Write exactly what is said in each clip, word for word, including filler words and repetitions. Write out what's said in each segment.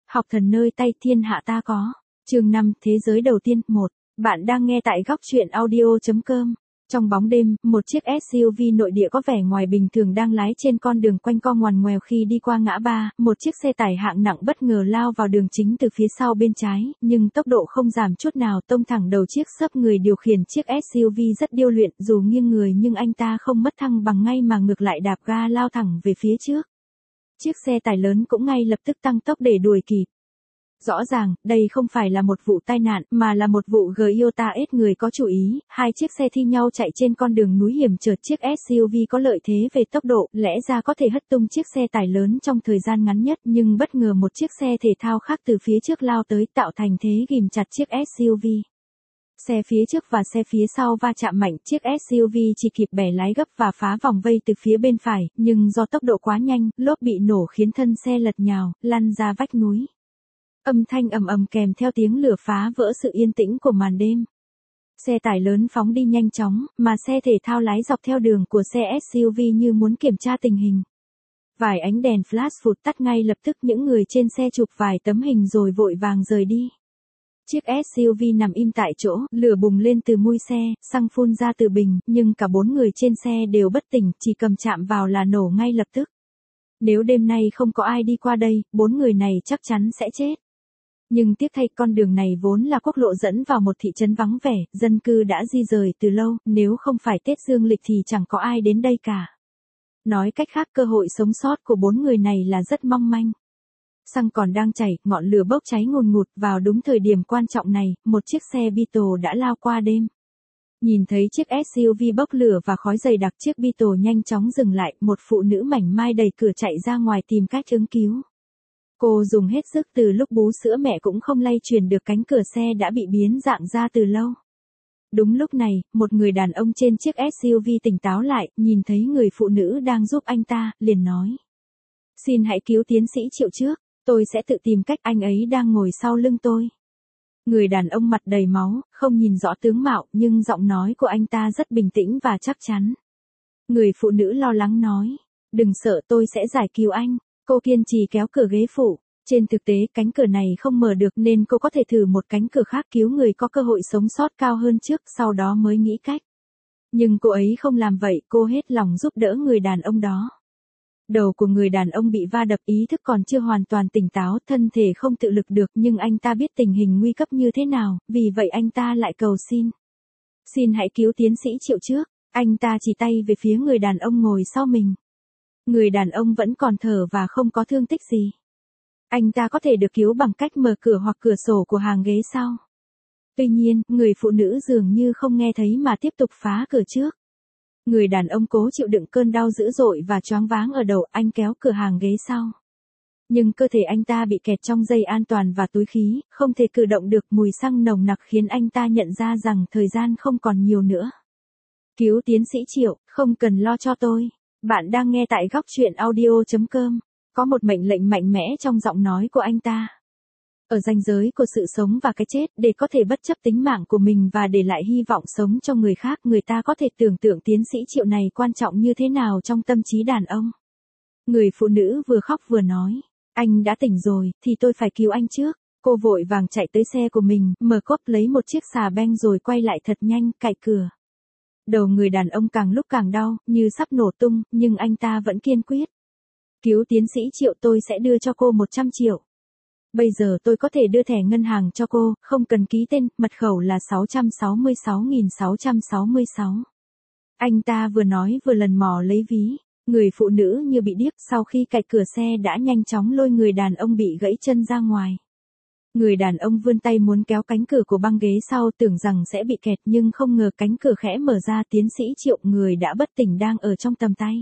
Học thần nơi tay thiên hạ ta có. Chương năm, thế giới đầu tiên, một. Bạn đang nghe tại góc truyện audio chấm com. Trong bóng đêm, một chiếc ét u vê nội địa có vẻ ngoài bình thường đang lái trên con đường quanh co ngoằn ngoèo khi đi qua ngã ba, một chiếc xe tải hạng nặng bất ngờ lao vào đường chính từ phía sau bên trái, nhưng tốc độ không giảm chút nào tông thẳng đầu chiếc xấp người điều khiển chiếc ét u vê rất điêu luyện, dù nghiêng người nhưng anh ta không mất thăng bằng ngay mà ngược lại đạp ga lao thẳng về phía trước. Chiếc xe tải lớn cũng ngay lập tức tăng tốc để đuổi kịp. Rõ ràng, đây không phải là một vụ tai nạn, mà là một vụ Toyota ét người có chủ ý, hai chiếc xe thi nhau chạy trên con đường núi hiểm trở. Chiếc ét u vê có lợi thế về tốc độ, lẽ ra có thể hất tung chiếc xe tải lớn trong thời gian ngắn nhất, nhưng bất ngờ một chiếc xe thể thao khác từ phía trước lao tới tạo thành thế ghìm chặt chiếc ét u vê. Xe phía trước và xe phía sau va chạm mạnh, chiếc ét u vê chỉ kịp bẻ lái gấp và phá vòng vây từ phía bên phải, nhưng do tốc độ quá nhanh, lốp bị nổ khiến thân xe lật nhào, lăn ra vách núi. Âm thanh ầm ầm kèm theo tiếng lửa phá vỡ sự yên tĩnh của màn đêm. Xe tải lớn phóng đi nhanh chóng, mà xe thể thao lái dọc theo đường của xe ét u vê như muốn kiểm tra tình hình. Vài ánh đèn flash vụt tắt ngay lập tức, những người trên xe chụp vài tấm hình rồi vội vàng rời đi. Chiếc ét u vê nằm im tại chỗ, lửa bùng lên từ mui xe, xăng phun ra từ bình, nhưng cả bốn người trên xe đều bất tỉnh, chỉ cầm chạm vào là nổ ngay lập tức. Nếu đêm nay không có ai đi qua đây, bốn người này chắc chắn sẽ chết. Nhưng tiếc thay, con đường này vốn là quốc lộ dẫn vào một thị trấn vắng vẻ, dân cư đã di rời từ lâu, nếu không phải Tết dương lịch thì chẳng có ai đến đây cả. Nói cách khác, cơ hội sống sót của bốn người này là rất mong manh. Xăng còn đang chảy, ngọn lửa bốc cháy ngùn ngụt, vào đúng thời điểm quan trọng này, một chiếc xe Beetle đã lao qua đêm. Nhìn thấy chiếc ét u vê bốc lửa và khói dày đặc, chiếc Beetle nhanh chóng dừng lại, một phụ nữ mảnh mai đẩy cửa chạy ra ngoài tìm cách ứng cứu. Cô dùng hết sức, từ lúc bú sữa mẹ cũng không lay chuyển được cánh cửa xe đã bị biến dạng ra từ lâu. Đúng lúc này, một người đàn ông trên chiếc ét u vê tỉnh táo lại, nhìn thấy người phụ nữ đang giúp anh ta, liền nói. Xin hãy cứu tiến sĩ Triệu trước, tôi sẽ tự tìm cách, anh ấy đang ngồi sau lưng tôi. Người đàn ông mặt đầy máu, không nhìn rõ tướng mạo, nhưng giọng nói của anh ta rất bình tĩnh và chắc chắn. Người phụ nữ lo lắng nói. Đừng sợ, tôi sẽ giải cứu anh. Cô kiên trì kéo cửa ghế phụ. Trên thực tế, cánh cửa này không mở được nên cô có thể thử một cánh cửa khác cứu người có cơ hội sống sót cao hơn trước, sau đó mới nghĩ cách. Nhưng cô ấy không làm vậy, cô hết lòng giúp đỡ người đàn ông đó. Đầu của người đàn ông bị va đập, ý thức còn chưa hoàn toàn tỉnh táo, thân thể không tự lực được, nhưng anh ta biết tình hình nguy cấp như thế nào, vì vậy anh ta lại cầu xin. Xin hãy cứu tiến sĩ Triệu trước. Anh ta chỉ tay về phía người đàn ông ngồi sau mình. Người đàn ông vẫn còn thở và không có thương tích gì. Anh ta có thể được cứu bằng cách mở cửa hoặc cửa sổ của hàng ghế sau. Tuy nhiên, người phụ nữ dường như không nghe thấy mà tiếp tục phá cửa trước. Người đàn ông cố chịu đựng cơn đau dữ dội và choáng váng ở đầu, anh kéo cửa hàng ghế sau. Nhưng cơ thể anh ta bị kẹt trong dây an toàn và túi khí, không thể cử động được, mùi xăng nồng nặc khiến anh ta nhận ra rằng thời gian không còn nhiều nữa. Cứu tiến sĩ Triệu, không cần lo cho tôi. Bạn đang nghe tại góc truyện audio chấm com. Có một mệnh lệnh mạnh mẽ trong giọng nói của anh ta. Ở ranh giới của sự sống và cái chết, để có thể bất chấp tính mạng của mình và để lại hy vọng sống cho người khác, người ta có thể tưởng tượng tiến sĩ Triệu này quan trọng như thế nào trong tâm trí đàn ông. Người phụ nữ vừa khóc vừa nói. Anh đã tỉnh rồi, thì tôi phải cứu anh trước. Cô vội vàng chạy tới xe của mình, mở cốp lấy một chiếc xà beng rồi quay lại thật nhanh, cạy cửa. Đầu người đàn ông càng lúc càng đau, như sắp nổ tung, nhưng anh ta vẫn kiên quyết. Cứu tiến sĩ Triệu, tôi sẽ đưa cho cô một trăm triệu. Bây giờ tôi có thể đưa thẻ ngân hàng cho cô, không cần ký tên, mật khẩu là sáu sáu sáu sáu sáu sáu. Anh ta vừa nói vừa lần mò lấy ví. Người phụ nữ như bị điếc, sau khi cạy cửa xe đã nhanh chóng lôi người đàn ông bị gãy chân ra ngoài. Người đàn ông vươn tay muốn kéo cánh cửa của băng ghế sau, tưởng rằng sẽ bị kẹt, nhưng không ngờ cánh cửa khẽ mở ra, tiến sĩ Triệu, người đã bất tỉnh đang ở trong tầm tay.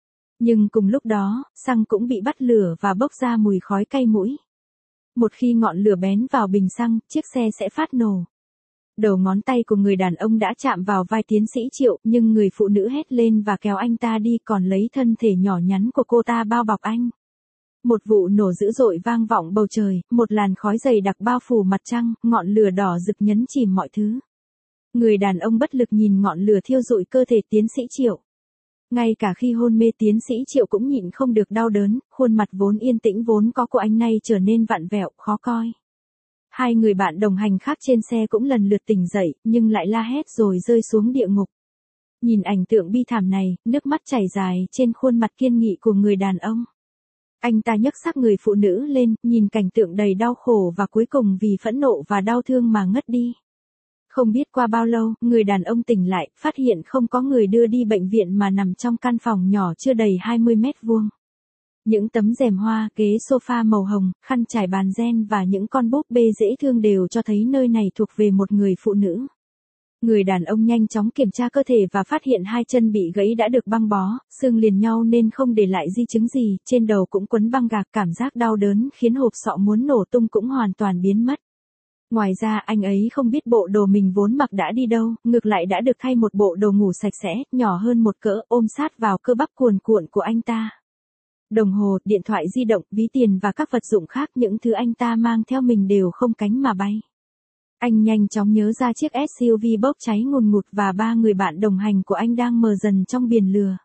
Nhưng cùng lúc đó, xăng cũng bị bắt lửa và bốc ra mùi khói cay mũi. Một khi ngọn lửa bén vào bình xăng, chiếc xe sẽ phát nổ. Đầu ngón tay của người đàn ông đã chạm vào vai tiến sĩ Triệu, nhưng người phụ nữ hét lên và kéo anh ta đi, còn lấy thân thể nhỏ nhắn của cô ta bao bọc anh. Một vụ nổ dữ dội vang vọng bầu trời, một làn khói dày đặc bao phủ mặt trăng, ngọn lửa đỏ rực nhấn chìm mọi thứ. Người đàn ông bất lực nhìn ngọn lửa thiêu rụi cơ thể tiến sĩ Triệu. Ngay cả khi hôn mê tiến sĩ Triệu cũng nhịn không được đau đớn, khuôn mặt vốn yên tĩnh vốn có của anh nay trở nên vặn vẹo, khó coi. Hai người bạn đồng hành khác trên xe cũng lần lượt tỉnh dậy, nhưng lại la hét rồi rơi xuống địa ngục. Nhìn ảnh tượng bi thảm này, nước mắt chảy dài trên khuôn mặt kiên nghị của người đàn ông. Anh ta nhấc xác người phụ nữ lên, nhìn cảnh tượng đầy đau khổ và cuối cùng vì phẫn nộ và đau thương mà ngất đi. Không biết qua bao lâu, người đàn ông tỉnh lại, phát hiện không có người đưa đi bệnh viện mà nằm trong căn phòng nhỏ chưa đầy hai mươi mét vuông. Những tấm rèm hoa, ghế sofa màu hồng, khăn trải bàn ren và những con búp bê dễ thương đều cho thấy nơi này thuộc về một người phụ nữ. Người đàn ông nhanh chóng kiểm tra cơ thể và phát hiện hai chân bị gãy đã được băng bó, xương liền nhau nên không để lại di chứng gì, trên đầu cũng quấn băng gạc, cảm giác đau đớn khiến hộp sọ muốn nổ tung cũng hoàn toàn biến mất. Ngoài ra anh ấy không biết bộ đồ mình vốn mặc đã đi đâu, ngược lại đã được thay một bộ đồ ngủ sạch sẽ, nhỏ hơn một cỡ, ôm sát vào cơ bắp cuồn cuộn của anh ta. Đồng hồ, điện thoại di động, ví tiền và các vật dụng khác, những thứ anh ta mang theo mình đều không cánh mà bay. Anh nhanh chóng nhớ ra chiếc ét u vê bốc cháy ngùn ngụt và ba người bạn đồng hành của anh đang mờ dần trong biển lửa.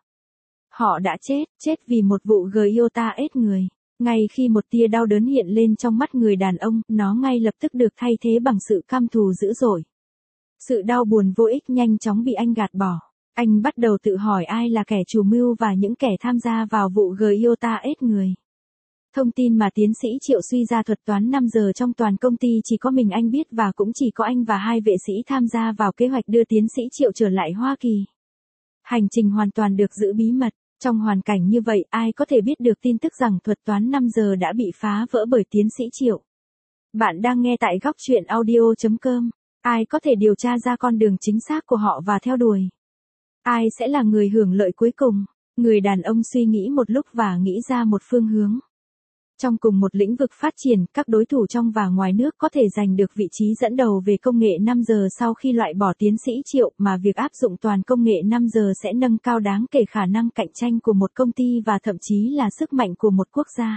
Họ đã chết, chết vì một vụ Toyota ết người. Ngay khi một tia đau đớn hiện lên trong mắt người đàn ông, nó ngay lập tức được thay thế bằng sự căm thù dữ dội. Sự đau buồn vô ích nhanh chóng bị anh gạt bỏ. Anh bắt đầu tự hỏi ai là kẻ chủ mưu và những kẻ tham gia vào vụ Toyota ết người. Thông tin mà tiến sĩ Triệu suy ra thuật toán năm giờ trong toàn công ty chỉ có mình anh biết và cũng chỉ có anh và hai vệ sĩ tham gia vào kế hoạch đưa tiến sĩ Triệu trở lại Hoa Kỳ. Hành trình hoàn toàn được giữ bí mật. Trong hoàn cảnh như vậy ai có thể biết được tin tức rằng thuật toán năm giờ đã bị phá vỡ bởi tiến sĩ Triệu. Bạn đang nghe tại góc truyện audio chấm com. Ai có thể điều tra ra con đường chính xác của họ và theo đuổi? Ai sẽ là người hưởng lợi cuối cùng? Người đàn ông suy nghĩ một lúc và nghĩ ra một phương hướng. Trong cùng một lĩnh vực phát triển, các đối thủ trong và ngoài nước có thể giành được vị trí dẫn đầu về công nghệ năm giờ sau khi loại bỏ tiến sĩ Triệu, mà việc áp dụng toàn công nghệ năm giờ sẽ nâng cao đáng kể khả năng cạnh tranh của một công ty và thậm chí là sức mạnh của một quốc gia.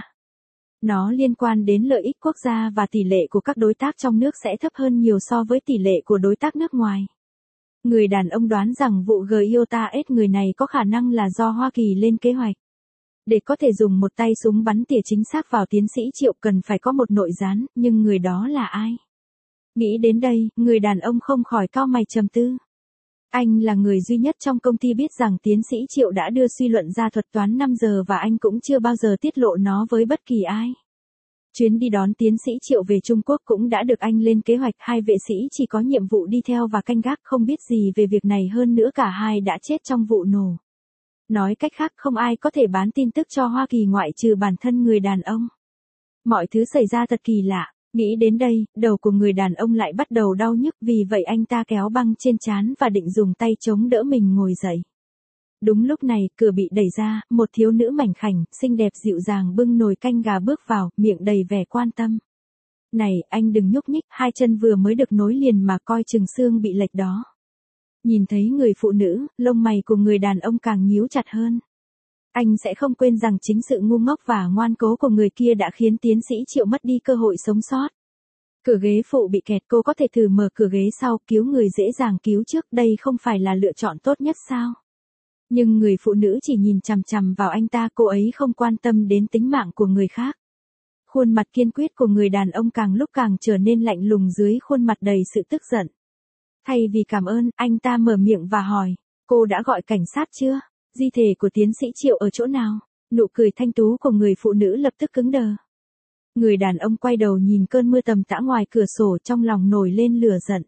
Nó liên quan đến lợi ích quốc gia và tỷ lệ của các đối tác trong nước sẽ thấp hơn nhiều so với tỷ lệ của đối tác nước ngoài. Người đàn ông đoán rằng vụ Toyota ết người này có khả năng là do Hoa Kỳ lên kế hoạch. Để có thể dùng một tay súng bắn tỉa chính xác vào tiến sĩ Triệu cần phải có một nội gián, nhưng người đó là ai? Nghĩ đến đây, người đàn ông không khỏi cau mày trầm tư. Anh là người duy nhất trong công ty biết rằng tiến sĩ Triệu đã đưa suy luận ra thuật toán năm giờ và anh cũng chưa bao giờ tiết lộ nó với bất kỳ ai. Chuyến đi đón tiến sĩ Triệu về Trung Quốc cũng đã được anh lên kế hoạch, hai vệ sĩ chỉ có nhiệm vụ đi theo và canh gác, không biết gì về việc này hơn nữa, cả hai đã chết trong vụ nổ. Nói cách khác, không ai có thể bán tin tức cho Hoa Kỳ ngoại trừ bản thân người đàn ông. Mọi thứ xảy ra thật kỳ lạ. Nghĩ đến đây, đầu của người đàn ông lại bắt đầu đau nhức, vì vậy anh ta kéo băng trên trán và định dùng tay chống đỡ mình ngồi dậy. Đúng lúc này, cửa bị đẩy ra, một thiếu nữ mảnh khảnh, xinh đẹp dịu dàng bưng nồi canh gà bước vào, miệng đầy vẻ quan tâm. Này, anh đừng nhúc nhích, hai chân vừa mới được nối liền mà coi chừng xương bị lệch đó. Nhìn thấy người phụ nữ, lông mày của người đàn ông càng nhíu chặt hơn. Anh sẽ không quên rằng chính sự ngu ngốc và ngoan cố của người kia đã khiến tiến sĩ Triệu mất đi cơ hội sống sót. Cửa ghế phụ bị kẹt, cô có thể thử mở cửa ghế sau, cứu người dễ dàng cứu trước, đây không phải là lựa chọn tốt nhất sao? Nhưng người phụ nữ chỉ nhìn chằm chằm vào anh ta, cô ấy không quan tâm đến tính mạng của người khác. Khuôn mặt kiên quyết của người đàn ông càng lúc càng trở nên lạnh lùng dưới khuôn mặt đầy sự tức giận. Thay vì cảm ơn, anh ta mở miệng và hỏi, cô đã gọi cảnh sát chưa? Di thể của tiến sĩ Triệu ở chỗ nào? Nụ cười thanh tú của người phụ nữ lập tức cứng đờ. Người đàn ông quay đầu nhìn cơn mưa tầm tã ngoài cửa sổ, trong lòng nổi lên lửa giận.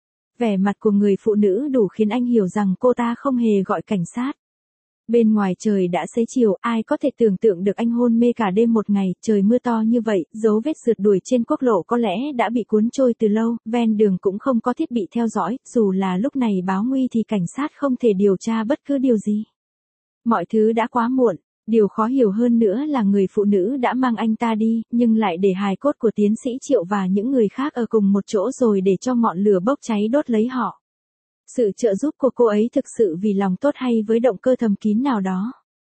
Vẻ mặt của người phụ nữ đủ khiến anh hiểu rằng cô ta không hề gọi cảnh sát. Bên ngoài trời đã xế chiều, ai có thể tưởng tượng được anh hôn mê cả đêm một ngày, trời mưa to như vậy, dấu vết rượt đuổi trên quốc lộ có lẽ đã bị cuốn trôi từ lâu, ven đường cũng không có thiết bị theo dõi, dù là lúc này báo nguy thì cảnh sát không thể điều tra bất cứ điều gì. Mọi thứ đã quá muộn, điều khó hiểu hơn nữa là người phụ nữ đã mang anh ta đi, nhưng lại để hài cốt của tiến sĩ Triệu và những người khác ở cùng một chỗ rồi để cho ngọn lửa bốc cháy đốt lấy họ. Sự trợ giúp của cô ấy thực sự vì lòng tốt hay với động cơ thầm kín nào đó?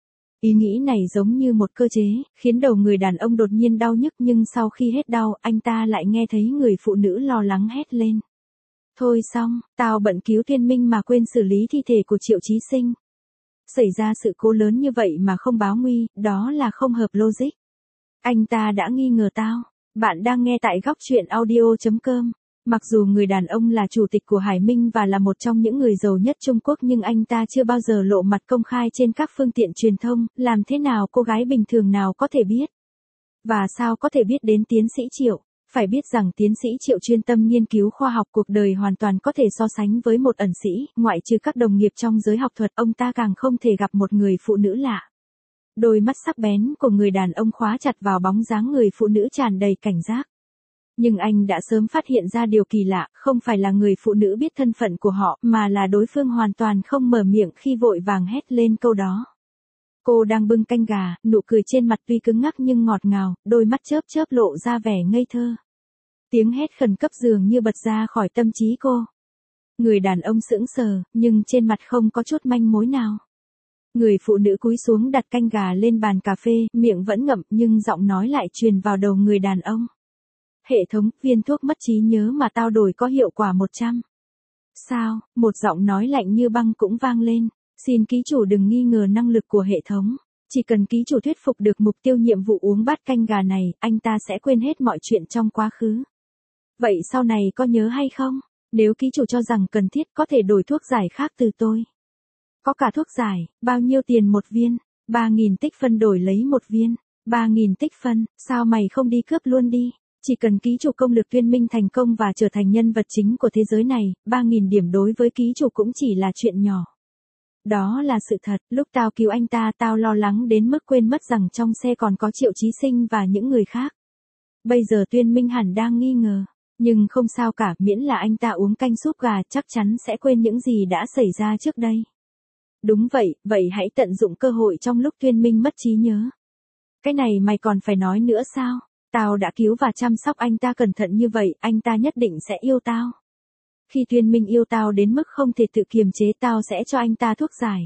Ý nghĩ này giống như một cơ chế, khiến đầu người đàn ông đột nhiên đau nhức, nhưng sau khi hết đau, anh ta lại nghe thấy người phụ nữ lo lắng hét lên. Thôi xong, tao bận cứu Thiên Minh mà quên xử lý thi thể của Triệu Chí Sinh. Xảy ra sự cố lớn như vậy mà không báo nguy, đó là không hợp logic. Anh ta đã nghi ngờ tao. Bạn đang nghe tại góc truyện audio.com. Mặc dù người đàn ông là chủ tịch của Hải Minh và là một trong những người giàu nhất Trung Quốc nhưng anh ta chưa bao giờ lộ mặt công khai trên các phương tiện truyền thông, làm thế nào cô gái bình thường nào có thể biết? Và sao có thể biết đến tiến sĩ Triệu? Phải biết rằng tiến sĩ Triệu chuyên tâm nghiên cứu khoa học cuộc đời hoàn toàn có thể so sánh với một ẩn sĩ, ngoại trừ các đồng nghiệp trong giới học thuật, ông ta càng không thể gặp một người phụ nữ lạ. Đôi mắt sắc bén của người đàn ông khóa chặt vào bóng dáng người phụ nữ tràn đầy cảnh giác. Nhưng anh đã sớm phát hiện ra điều kỳ lạ, không phải là người phụ nữ biết thân phận của họ, mà là đối phương hoàn toàn không mở miệng khi vội vàng hét lên câu đó. Cô đang bưng canh gà, nụ cười trên mặt tuy cứng ngắc nhưng ngọt ngào, đôi mắt chớp chớp lộ ra vẻ ngây thơ. Tiếng hét khẩn cấp dường như bật ra khỏi tâm trí cô. Người đàn ông sững sờ, nhưng trên mặt không có chút manh mối nào. Người phụ nữ cúi xuống đặt canh gà lên bàn cà phê, miệng vẫn ngậm nhưng giọng nói lại truyền vào đầu người đàn ông. Hệ thống, viên thuốc mất trí nhớ mà tao đổi có hiệu quả một trăm. Sao, một giọng nói lạnh như băng cũng vang lên. Xin ký chủ đừng nghi ngờ năng lực của hệ thống. Chỉ cần ký chủ thuyết phục được mục tiêu nhiệm vụ uống bát canh gà này, anh ta sẽ quên hết mọi chuyện trong quá khứ. Vậy sau này có nhớ hay không? Nếu ký chủ cho rằng cần thiết có thể đổi thuốc giải khác từ tôi. Có cả thuốc giải, bao nhiêu tiền một viên? ba nghìn tích phân đổi lấy một viên. ba nghìn tích phân, sao mày không đi cướp luôn đi? Chỉ cần ký chủ công lực tuyên minh thành công và trở thành nhân vật chính của thế giới này, ba nghìn điểm đối với ký chủ cũng chỉ là chuyện nhỏ. Đó là sự thật, lúc tao cứu anh ta tao lo lắng đến mức quên mất rằng trong xe còn có Triệu Chí Sinh và những người khác. Bây giờ tuyên minh hẳn đang nghi ngờ, nhưng không sao cả, miễn là anh ta uống canh súp gà chắc chắn sẽ quên những gì đã xảy ra trước đây. Đúng vậy, vậy hãy tận dụng cơ hội trong lúc tuyên minh mất trí nhớ. Cái này mày còn phải nói nữa sao? Tao đã cứu và chăm sóc anh ta cẩn thận như vậy, anh ta nhất định sẽ yêu tao. Khi tuyên minh yêu tao đến mức không thể tự kiềm chế tao sẽ cho anh ta thuốc giải.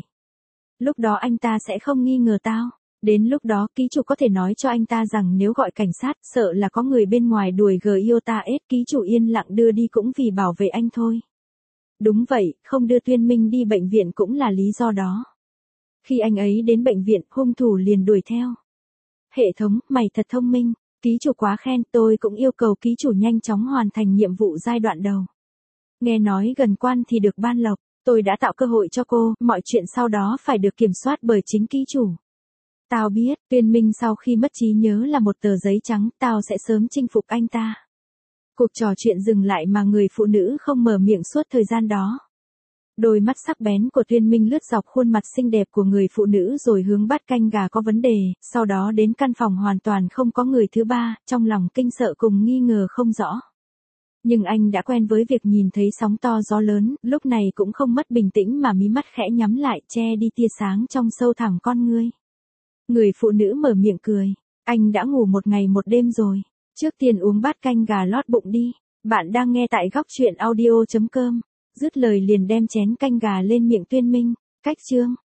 Lúc đó anh ta sẽ không nghi ngờ tao. Đến lúc đó ký chủ có thể nói cho anh ta rằng nếu gọi cảnh sát sợ là có người bên ngoài đuổi gờ yêu ta ết, ký chủ yên lặng đưa đi cũng vì bảo vệ anh thôi. Đúng vậy, không đưa tuyên minh đi bệnh viện cũng là lý do đó. Khi anh ấy đến bệnh viện, hung thủ liền đuổi theo. Hệ thống, mày thật thông minh, ký chủ quá khen, tôi cũng yêu cầu ký chủ nhanh chóng hoàn thành nhiệm vụ giai đoạn đầu. Nghe nói gần quan thì được ban lộc, tôi đã tạo cơ hội cho cô, mọi chuyện sau đó phải được kiểm soát bởi chính ký chủ. Tao biết, tuyên minh sau khi mất trí nhớ là một tờ giấy trắng, tao sẽ sớm chinh phục anh ta. Cuộc trò chuyện dừng lại mà người phụ nữ không mở miệng suốt thời gian đó. Đôi mắt sắc bén của tuyên minh lướt dọc khuôn mặt xinh đẹp của người phụ nữ rồi hướng bát canh gà có vấn đề, sau đó đến căn phòng hoàn toàn không có người thứ ba, trong lòng kinh sợ cùng nghi ngờ không rõ. Nhưng anh đã quen với việc nhìn thấy sóng to gió lớn, lúc này cũng không mất bình tĩnh mà mí mắt khẽ nhắm lại che đi tia sáng trong sâu thẳm con ngươi. Người phụ nữ mở miệng cười, anh đã ngủ một ngày một đêm rồi, trước tiên uống bát canh gà lót bụng đi. Bạn đang nghe tại góc truyện audio.com, dứt lời liền đem chén canh gà lên miệng tuyên minh, cách chương.